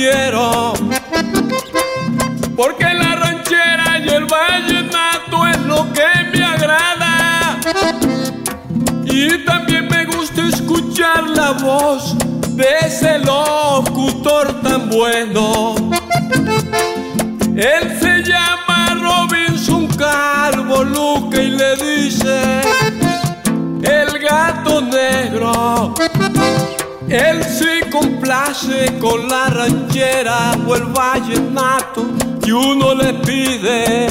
quiero, porque la ranchera y el vallenato es lo que me agrada. Y también me gusta escuchar la voz de ese locutor tan bueno. Él se llama Robinson Calvo Luque y le dice el gato negro. Él se complace con la ranchera o el vallenato que uno le pide.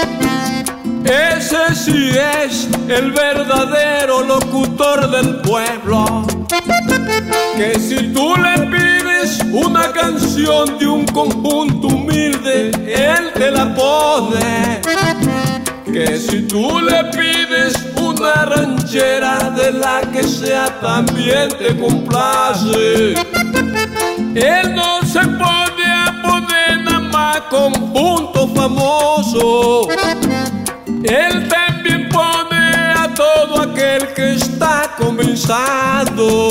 Ese sí es el verdadero locutor del pueblo. Que si tú le pides una canción de un conjunto humilde, él te la pone. Que si tú le pides una ranchera de la que sea, también te complace. Él no se pone a poner nada más conjunto famoso. Él también pone a todo aquel que está comenzando.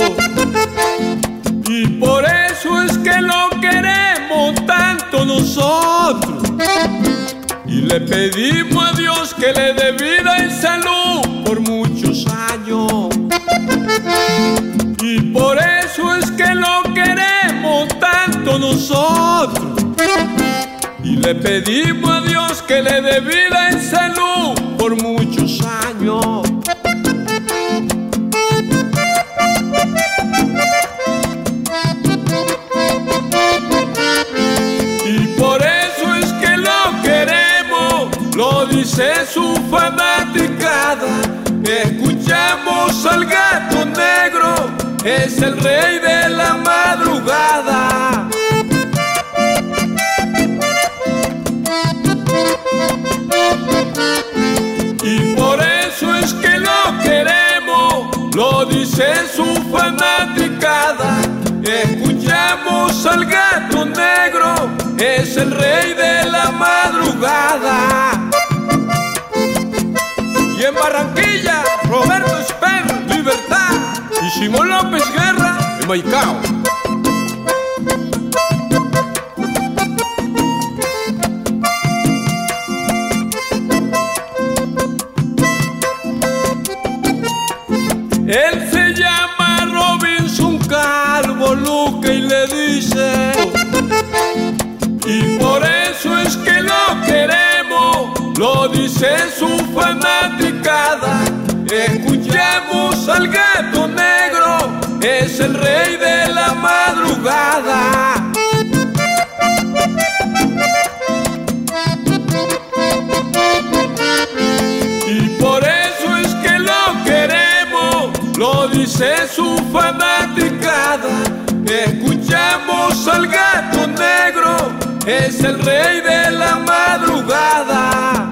Y por eso es que lo queremos tanto nosotros. Y le pedimos a Dios que le dé vida y salud por muchos años. Y por eso es que lo queremos tanto nosotros. Y le pedimos a Dios que le dé vida y salud por muchos años. Y por eso es que lo queremos, lo dice su fanaticada. Escuchamos al gato negro, es el rey de la madrugada. Y por eso es que lo queremos, lo dice su fanaticada. Escuchamos al gato negro, es el rey de la madrugada. Y en Barranquilla, Roberto Esper, Libertad, y Simón López Guerra, en Maicao. Él se llama Robinson Calvo Luque y le dice, y por eso es que lo queremos, lo dice su fanaticada. Escuchemos al gato negro, es el rey de la madrugada. Y por eso es que lo queremos, lo dice su fanaticada. Escuchamos al gato negro, es el rey de la madrugada.